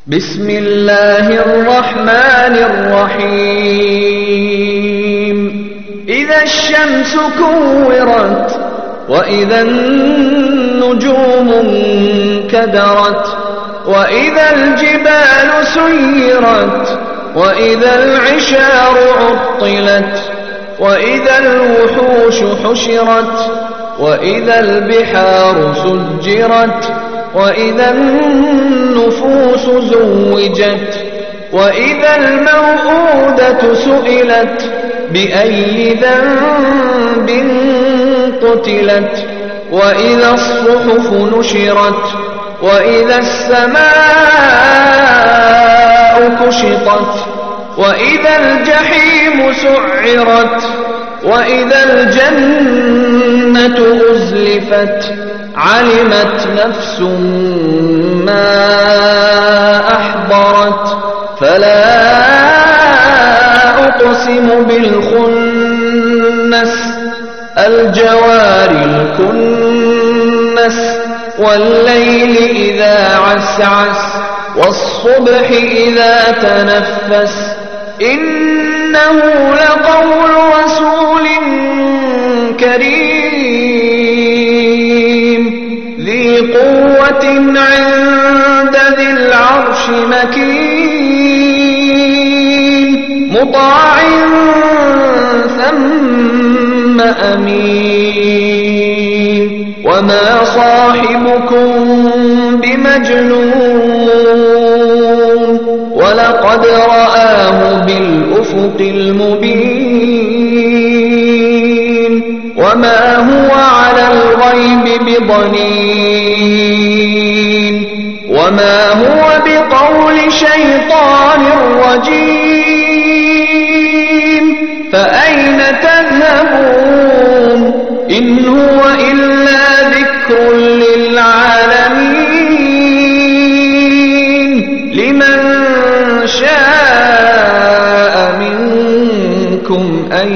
بسم الله الرحمن الرحيم إذا الشمس كورت وإذا النجوم انكدرت وإذا الجبال سيرت وإذا العشار عطلت وإذا الوحوش حشرت وإذا البحار سجرت وإذا النفوس زوجت وإذا الموءودة سئلت بأي ذنب قتلت وإذا الصحف نشرت وإذا السماء كشطت وإذا الجحيم سعرت وإذا الجنة أزلفت علمت نفس ما أحضرت فلا أقسم بالخنس الجوار الكنس والليل إذا عسعس والصبح إذا تنفس إنه لقول رسول كريم ذي قوة عند ذي العرش مكين مطاع ثم أمين وما صاحبكم بمجنون ولقد رآه بالأفق المبين وما هو على الغيب بضنين وما هو بقول شيطان رجيم فأين تذهبون إن هو إلا ذكر للعالمين لمن شاء منكم أن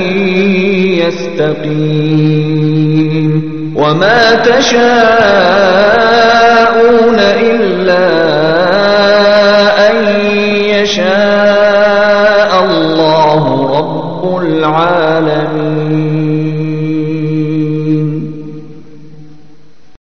يستقيم وما تشاءون إلا